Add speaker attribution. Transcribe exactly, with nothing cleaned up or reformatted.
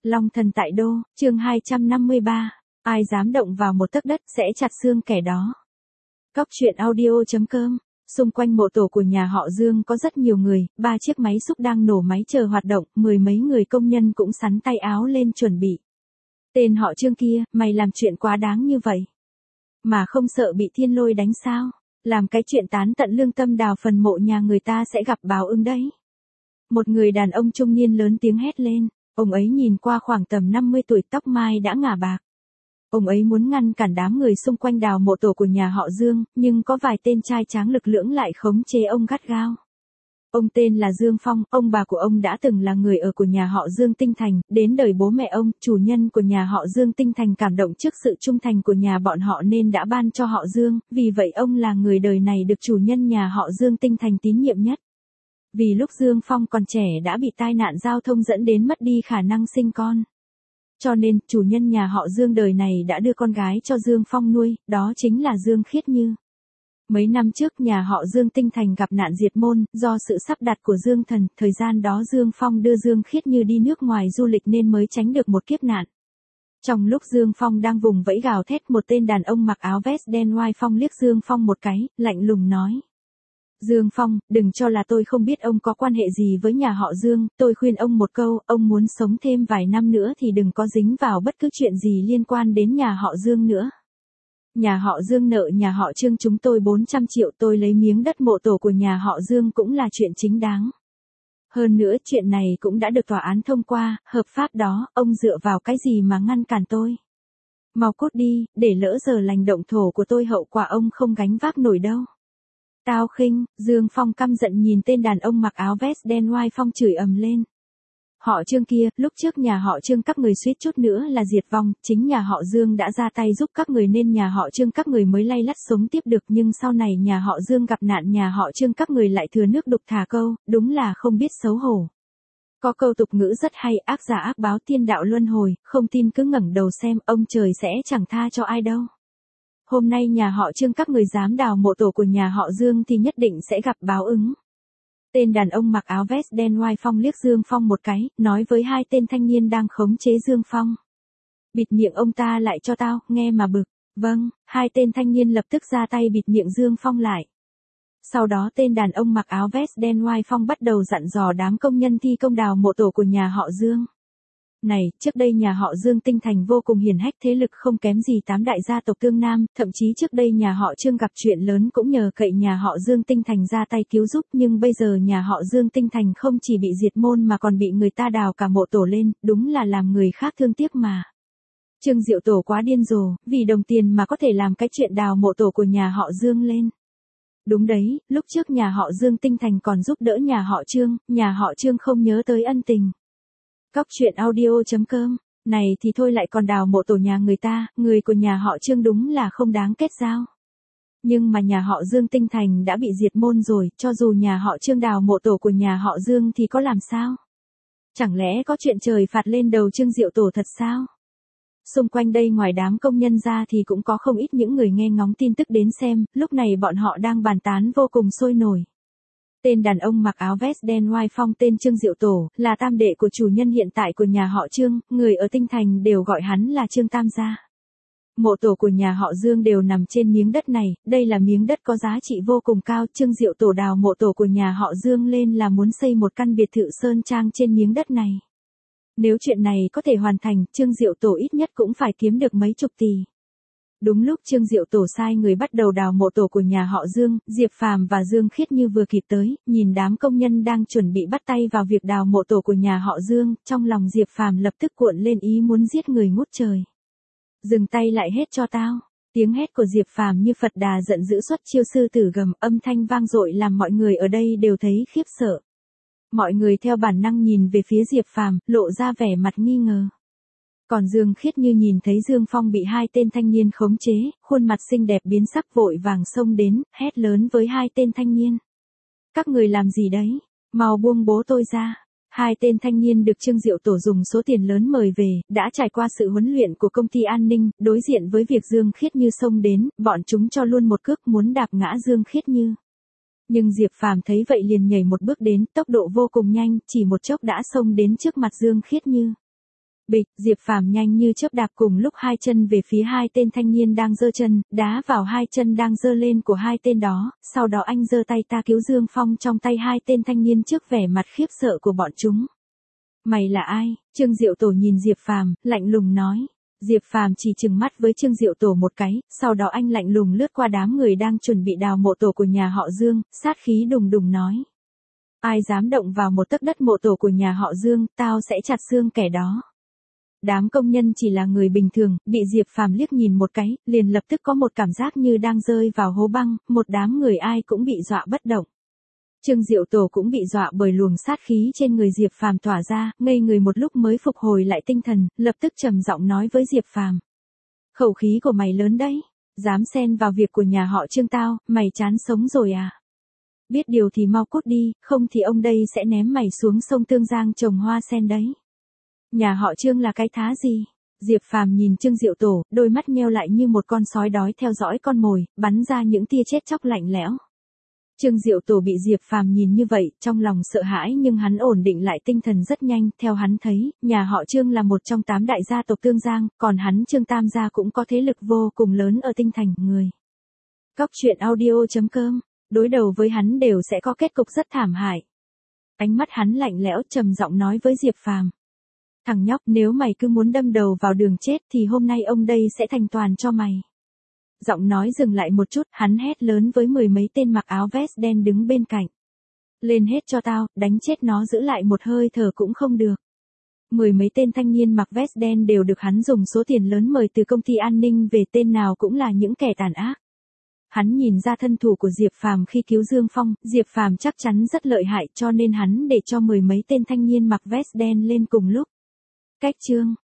Speaker 1: Long thần tại đô, chương hai trăm năm mươi ba, ai dám động vào một tấc đất sẽ chặt xương kẻ đó. Cóc truyện audio chấm com. Xung quanh mộ tổ của nhà họ Dương có rất nhiều người, ba chiếc máy xúc đang nổ máy chờ hoạt động, mười mấy người công nhân cũng sắn tay áo lên chuẩn bị. Tên họ Trương kia, mày làm chuyện quá đáng như vậy. Mà không sợ bị thiên lôi đánh sao? Làm cái chuyện tán tận lương tâm đào phần mộ nhà người ta sẽ gặp báo ứng đấy. Một người đàn ông trung niên lớn tiếng hét lên, ông ấy nhìn qua khoảng tầm năm mươi tuổi, tóc mai đã ngả bạc. Ông ấy muốn ngăn cản đám người xung quanh đào mộ tổ của nhà họ Dương, nhưng có vài tên trai tráng lực lưỡng lại khống chế ông gắt gao. Ông tên là Dương Phong, ông bà của ông đã từng là người ở của nhà họ Dương Tinh Thành, đến đời bố mẹ ông, chủ nhân của nhà họ Dương Tinh Thành cảm động trước sự trung thành của nhà bọn họ nên đã ban cho họ Dương, vì vậy ông là người đời này được chủ nhân nhà họ Dương Tinh Thành tín nhiệm nhất. Vì lúc Dương Phong còn trẻ đã bị tai nạn giao thông dẫn đến mất đi khả năng sinh con. Cho nên, chủ nhân nhà họ Dương đời này đã đưa con gái cho Dương Phong nuôi, đó chính là Dương Khiết Như. Mấy năm trước nhà họ Dương Tinh Thành gặp nạn diệt môn, do sự sắp đặt của Dương Thần, thời gian đó Dương Phong đưa Dương Khiết Như đi nước ngoài du lịch nên mới tránh được một kiếp nạn. Trong lúc Dương Phong đang vùng vẫy gào thét, một tên đàn ông mặc áo vest đen oai phong liếc Dương Phong một cái, lạnh lùng nói. Dương Phong, đừng cho là tôi không biết ông có quan hệ gì với nhà họ Dương, tôi khuyên ông một câu, ông muốn sống thêm vài năm nữa thì đừng có dính vào bất cứ chuyện gì liên quan đến nhà họ Dương nữa. Nhà họ Dương nợ nhà họ Trương chúng tôi bốn trăm triệu, tôi lấy miếng đất mộ tổ của nhà họ Dương cũng là chuyện chính đáng. Hơn nữa chuyện này cũng đã được tòa án thông qua, hợp pháp đó, ông dựa vào cái gì mà ngăn cản tôi? Mau cút đi, để lỡ giờ lành động thổ của tôi hậu quả ông không gánh vác nổi đâu. Tao khinh, Dương Phong căm giận nhìn tên đàn ông mặc áo vest đen oai phong chửi ầm lên. Họ Trương kia, lúc trước nhà họ Trương các người suýt chút nữa là diệt vong, chính nhà họ Dương đã ra tay giúp các người nên nhà họ Trương các người mới lay lắt sống tiếp được, nhưng sau này nhà họ Dương gặp nạn nhà họ Trương các người lại thừa nước đục thả câu, đúng là không biết xấu hổ. Có câu tục ngữ rất hay, ác giả ác báo thiên đạo luân hồi, không tin cứ ngẩng đầu xem, ông trời sẽ chẳng tha cho ai đâu. Hôm nay nhà họ Trương các người dám đào mộ tổ của nhà họ Dương thì nhất định sẽ gặp báo ứng. Tên đàn ông mặc áo vest đen oai phong liếc Dương Phong một cái, nói với hai tên thanh niên đang khống chế Dương Phong. Bịt miệng ông ta lại cho tao, nghe mà bực. Vâng, hai tên thanh niên lập tức ra tay bịt miệng Dương Phong lại. Sau đó tên đàn ông mặc áo vest đen oai phong bắt đầu dặn dò đám công nhân thi công đào mộ tổ của nhà họ Dương. Này, trước đây nhà họ Dương Tinh Thành vô cùng hiển hách, thế lực không kém gì tám đại gia tộc Tương Nam, thậm chí trước đây nhà họ Trương gặp chuyện lớn cũng nhờ cậy nhà họ Dương Tinh Thành ra tay cứu giúp, nhưng bây giờ nhà họ Dương Tinh Thành không chỉ bị diệt môn mà còn bị người ta đào cả mộ tổ lên, đúng là làm người khác thương tiếc mà. Trương Diệu Tổ quá điên rồ, vì đồng tiền mà có thể làm cái chuyện đào mộ tổ của nhà họ Dương lên. Đúng đấy, lúc trước nhà họ Dương Tinh Thành còn giúp đỡ nhà họ Trương, nhà họ Trương không nhớ tới ân tình. Cóc truyện audio chấm com, này thì thôi lại còn đào mộ tổ nhà người ta, người của nhà họ Trương đúng là không đáng kết giao. Nhưng mà nhà họ Dương Tinh Thành đã bị diệt môn rồi, cho dù nhà họ Trương đào mộ tổ của nhà họ Dương thì có làm sao? Chẳng lẽ có chuyện trời phạt lên đầu Trương Diệu Tổ thật sao? Xung quanh đây ngoài đám công nhân ra thì cũng có không ít những người nghe ngóng tin tức đến xem, lúc này bọn họ đang bàn tán vô cùng sôi nổi. Tên đàn ông mặc áo vest đen oai phong tên Trương Diệu Tổ, là tam đệ của chủ nhân hiện tại của nhà họ Trương, người ở Tinh Thành đều gọi hắn là Trương Tam gia. Mộ tổ của nhà họ Dương đều nằm trên miếng đất này, đây là miếng đất có giá trị vô cùng cao, Trương Diệu Tổ đào mộ tổ của nhà họ Dương lên là muốn xây một căn biệt thự sơn trang trên miếng đất này. Nếu chuyện này có thể hoàn thành, Trương Diệu Tổ ít nhất cũng phải kiếm được mấy chục tỷ. Đúng lúc Trương Diệu Tổ sai người bắt đầu đào mộ tổ của nhà họ Dương, Diệp Phàm và Dương Khiết Như vừa kịp tới, nhìn đám công nhân đang chuẩn bị bắt tay vào việc đào mộ tổ của nhà họ Dương, trong lòng Diệp Phàm lập tức cuộn lên ý muốn giết người ngút trời. Dừng tay lại hết cho tao. Tiếng hét của Diệp Phàm như Phật Đà giận dữ xuất chiêu sư tử gầm, âm thanh vang dội làm mọi người ở đây đều thấy khiếp sợ. Mọi người theo bản năng nhìn về phía Diệp Phàm, lộ ra vẻ mặt nghi ngờ. Còn Dương Khiết Như nhìn thấy Dương Phong bị hai tên thanh niên khống chế, khuôn mặt xinh đẹp biến sắc vội vàng xông đến, hét lớn với hai tên thanh niên. Các người làm gì đấy? Mau buông bố tôi ra. Hai tên thanh niên được Trương Diệu Tổ dùng số tiền lớn mời về, đã trải qua sự huấn luyện của công ty an ninh, đối diện với việc Dương Khiết Như xông đến, bọn chúng cho luôn một cước muốn đạp ngã Dương Khiết Như. Nhưng Diệp Phàm thấy vậy liền nhảy một bước đến, tốc độ vô cùng nhanh, chỉ một chốc đã xông đến trước mặt Dương Khiết Như. Bịch, Diệp Phàm nhanh như chớp đạp cùng lúc hai chân về phía hai tên thanh niên đang giơ chân, đá vào hai chân đang giơ lên của hai tên đó, sau đó anh giơ tay ta cứu Dương Phong trong tay hai tên thanh niên trước vẻ mặt khiếp sợ của bọn chúng. Mày là ai? Trương Diệu Tổ nhìn Diệp Phàm, lạnh lùng nói. Diệp Phàm chỉ trừng mắt với Trương Diệu Tổ một cái, sau đó anh lạnh lùng lướt qua đám người đang chuẩn bị đào mộ tổ của nhà họ Dương, sát khí đùng đùng nói. Ai dám động vào một tấc đất mộ tổ của nhà họ Dương, tao sẽ chặt xương kẻ đó. Đám công nhân chỉ là người bình thường, bị Diệp Phàm liếc nhìn một cái, liền lập tức có một cảm giác như đang rơi vào hố băng, một đám người ai cũng bị dọa bất động. Trương Diệu Tổ cũng bị dọa bởi luồng sát khí trên người Diệp Phàm tỏa ra, ngây người một lúc mới phục hồi lại tinh thần, lập tức trầm giọng nói với Diệp Phàm. Khẩu khí của mày lớn đấy, dám xen vào việc của nhà họ Trương tao, mày chán sống rồi à? Biết điều thì mau cút đi, không thì ông đây sẽ ném mày xuống sông Tương Giang trồng hoa sen đấy. Nhà họ Trương là cái thá gì? Diệp Phàm nhìn Trương Diệu Tổ, đôi mắt nheo lại như một con sói đói theo dõi con mồi, bắn ra những tia chết chóc lạnh lẽo. Trương Diệu Tổ bị Diệp Phàm nhìn như vậy, trong lòng sợ hãi nhưng hắn ổn định lại tinh thần rất nhanh, theo hắn thấy, nhà họ Trương là một trong tám đại gia tộc Tương Giang, còn hắn Trương Tam gia cũng có thế lực vô cùng lớn ở Tinh Thành, người. Cóc truyện audio chấm com, đối đầu với hắn đều sẽ có kết cục rất thảm hại. Ánh mắt hắn lạnh lẽo trầm giọng nói với Diệp Phàm. Thằng nhóc, nếu mày cứ muốn đâm đầu vào đường chết thì hôm nay ông đây sẽ thành toàn cho mày. Giọng nói dừng lại một chút, hắn hét lớn với mười mấy tên mặc áo vest đen đứng bên cạnh. Lên hết cho tao, đánh chết nó, giữ lại một hơi thở cũng không được. Mười mấy tên thanh niên mặc vest đen đều được hắn dùng số tiền lớn mời từ công ty an ninh về, tên nào cũng là những kẻ tàn ác. Hắn nhìn ra thân thủ của Diệp Phàm khi cứu Dương Phong, Diệp Phàm chắc chắn rất lợi hại cho nên hắn để cho mười mấy tên thanh niên mặc vest đen lên cùng lúc. Cách Trương